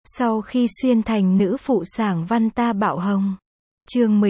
Sau khi xuyên thành nữ phụ sảng văn ta bạo hồng. Chương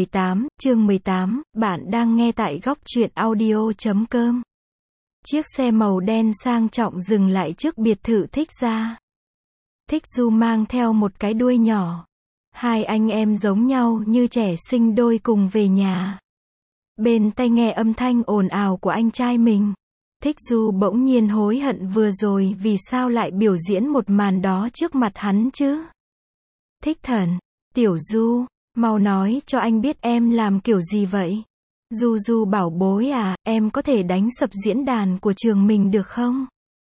18, bạn đang nghe tại góc truyện audio.com. Chiếc xe màu đen sang trọng dừng lại trước biệt thự Thích gia. Thích Du mang theo một cái đuôi nhỏ. Hai anh em giống nhau như trẻ sinh đôi cùng về nhà. Bên tai nghe âm thanh ồn ào của anh trai mình. Thích Du bỗng nhiên hối hận vừa rồi vì sao lại biểu diễn một màn đó trước mặt hắn chứ. Thích Thần, Tiểu Du, mau nói cho anh biết em làm kiểu gì vậy. Du Du bảo bối à, em có thể đánh sập diễn đàn của trường mình được không?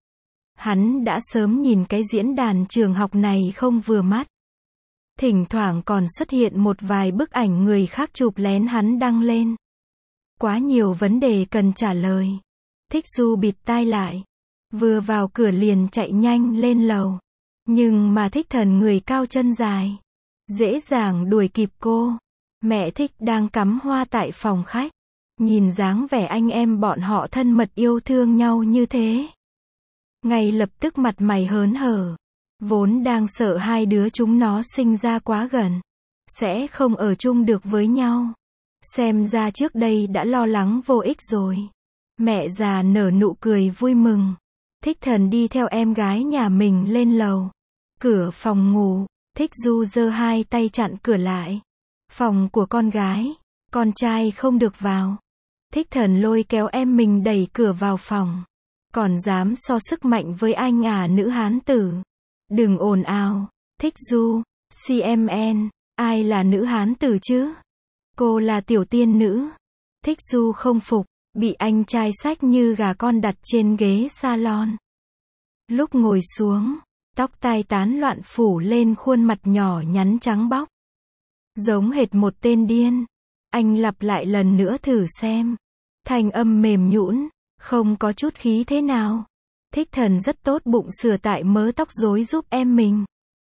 Hắn đã sớm nhìn cái diễn đàn trường học này không vừa mắt. Thỉnh thoảng còn xuất hiện một vài bức ảnh người khác chụp lén hắn đăng lên. Quá nhiều vấn đề cần trả lời. Thích Du bịt tai lại. Vừa vào cửa liền chạy nhanh lên lầu. Nhưng mà Thích Thần người cao chân dài. Dễ dàng đuổi kịp cô. Mẹ Thích đang cắm hoa tại phòng khách. Nhìn dáng vẻ anh em bọn họ thân mật yêu thương nhau như thế. Ngay lập tức mặt mày hớn hở. Vốn đang sợ hai đứa chúng nó sinh ra quá gần. Sẽ không ở chung được với nhau. Xem ra trước đây đã lo lắng vô ích rồi. Mẹ già nở nụ cười vui mừng. Thích Thần đi theo em gái nhà mình lên lầu. Cửa phòng ngủ, Thích Du giơ hai tay chặn cửa lại. Phòng của con gái, con trai không được vào. Thích Thần lôi kéo em mình đẩy cửa vào phòng. Còn dám so sức mạnh với anh à nữ hán tử. Đừng ồn ào, Thích Du, CMN, ai là nữ hán tử chứ? Cô là tiểu tiên nữ. Thích Du không phục, bị anh trai xách như gà con đặt trên ghế salon. Lúc ngồi xuống, tóc tai tán loạn phủ lên khuôn mặt nhỏ nhắn trắng bóc. Giống hệt một tên điên. Anh lặp lại lần nữa thử xem. Thanh âm mềm nhũn, không có chút khí thế nào. Thích Thần rất tốt bụng sửa tại mớ tóc rối giúp em mình.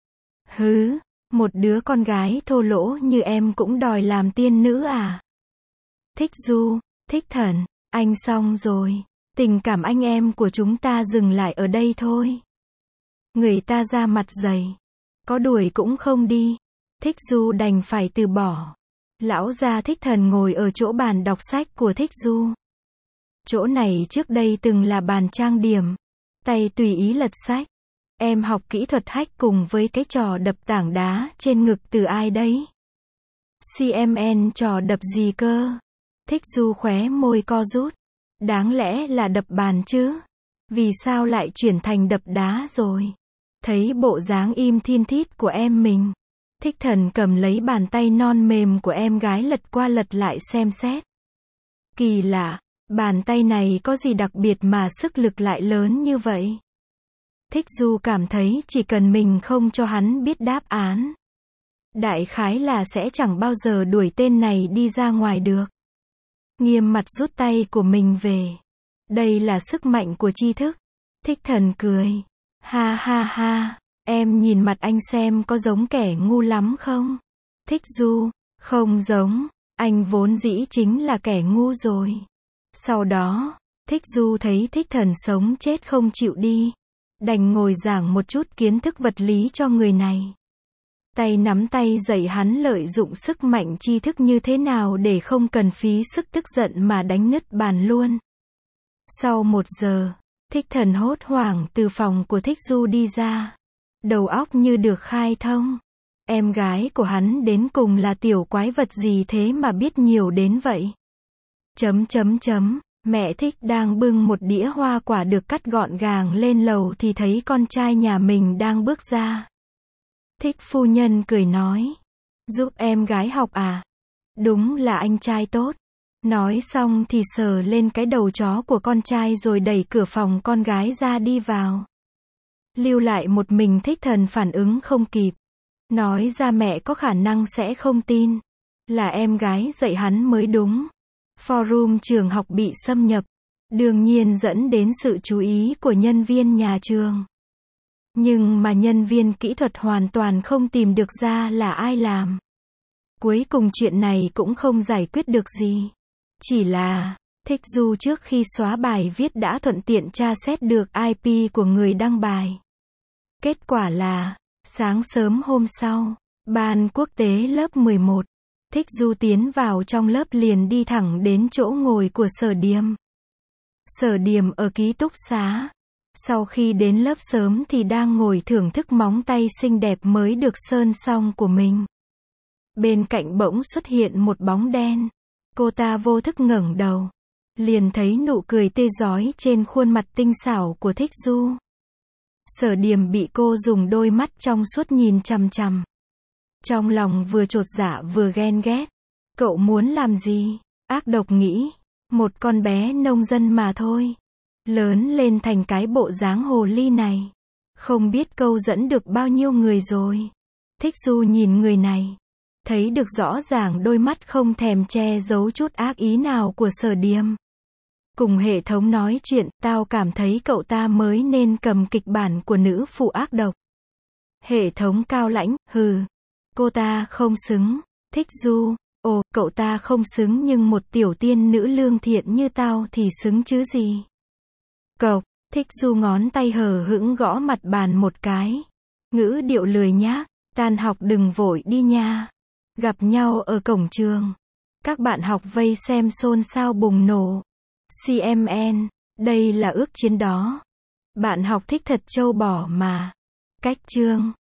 Hứ, một đứa con gái thô lỗ như em cũng đòi làm tiên nữ à? Thích Du, Thích Thần, anh xong rồi. Tình cảm anh em của chúng ta dừng lại ở đây thôi. Người ta ra mặt dày. Có đuổi cũng không đi. Thích Du đành phải từ bỏ. Lão gia Thích Thần ngồi ở chỗ bàn đọc sách của Thích Du. Chỗ này trước đây từng là bàn trang điểm. Tay tùy ý lật sách. Em học kỹ thuật hack cùng với cái trò đập tảng đá trên ngực từ ai đấy? CMN trò đập gì cơ? Thích Du khóe môi co rút. Đáng lẽ là đập bàn chứ? Vì sao lại chuyển thành đập đá rồi? Thấy bộ dáng im thin thít của em mình. Thích Thần cầm lấy bàn tay non mềm của em gái lật qua lật lại xem xét. Kỳ lạ, bàn tay này có gì đặc biệt mà sức lực lại lớn như vậy? Thích Du cảm thấy chỉ cần mình không cho hắn biết đáp án. Đại khái là sẽ chẳng bao giờ đuổi tên này đi ra ngoài được. Nghiêm mặt rút tay của mình về. Đây là sức mạnh của tri thức. Thích Thần cười. Ha ha ha, em nhìn mặt anh xem có giống kẻ ngu lắm không? Thích Du, không giống, anh vốn dĩ chính là kẻ ngu rồi. Sau đó, Thích Du thấy Thích Thần sống chết không chịu đi. Đành ngồi giảng một chút kiến thức vật lý cho người này. Tay nắm tay dạy hắn lợi dụng sức mạnh tri thức như thế nào để không cần phí sức tức giận mà đánh nứt bàn luôn. Sau 1 giờ, Thích Thần hốt hoảng từ phòng của Thích Du đi ra. Đầu óc như được khai thông. Em gái của hắn đến cùng là tiểu quái vật gì thế mà biết nhiều đến vậy? Mẹ Thích đang bưng một đĩa hoa quả được cắt gọn gàng lên lầu thì thấy con trai nhà mình đang bước ra. Thích phu nhân cười nói. Giúp em gái học à? Đúng là anh trai tốt. Nói xong thì sờ lên cái đầu chó của con trai rồi đẩy cửa phòng con gái ra đi vào. Lưu lại một mình Thích Thần phản ứng không kịp. Nói ra mẹ có khả năng sẽ không tin. Là em gái dạy hắn mới đúng. Forum trường học bị xâm nhập. Đương nhiên dẫn đến sự chú ý của nhân viên nhà trường. Nhưng mà nhân viên kỹ thuật hoàn toàn không tìm được ra là ai làm. Cuối cùng chuyện này cũng không giải quyết được gì. Chỉ là, Thích Du trước khi xóa bài viết đã thuận tiện tra xét được IP của người đăng bài. Kết quả là, Sáng sớm hôm sau, ban quốc tế lớp 11, Thích Du tiến vào trong lớp liền đi thẳng đến chỗ ngồi của Sở Điềm. Sở Điềm ở ký túc xá. Sau khi đến lớp sớm thì đang ngồi thưởng thức móng tay xinh đẹp mới được sơn xong của mình. Bên cạnh bỗng xuất hiện một bóng đen. Cô ta vô thức ngẩng đầu. Liền thấy nụ cười tươi rói trên khuôn mặt tinh xảo của Thích Du. Sở Điềm bị cô dùng đôi mắt trong suốt nhìn chằm chằm. Trong lòng vừa chột dạ vừa ghen ghét. Cậu muốn làm gì? Ác độc nghĩ. Một con bé nông dân mà thôi. Lớn lên thành cái bộ dáng hồ ly này. Không biết câu dẫn được bao nhiêu người rồi. Thích Du nhìn người này. Thấy được rõ ràng đôi mắt không thèm che giấu chút ác ý nào của Sở Điềm. Cùng hệ thống nói chuyện, tao cảm thấy cậu ta mới nên cầm kịch bản của nữ phụ ác độc. Hệ thống cao lãnh, hừ. Cô ta không xứng. Thích Du, ồ, cậu ta không xứng nhưng một tiểu tiên nữ lương thiện như tao thì xứng chứ gì. Cộc, Thích Du ngón tay hờ hững gõ mặt bàn một cái. Ngữ điệu lười nhác, tan học đừng vội đi nha. Gặp nhau ở cổng trường. Các bạn học vây xem xôn xao bùng nổ. CMN, đây là ước chiến đó. Bạn học thích thật trâu bò mà. Cách chương.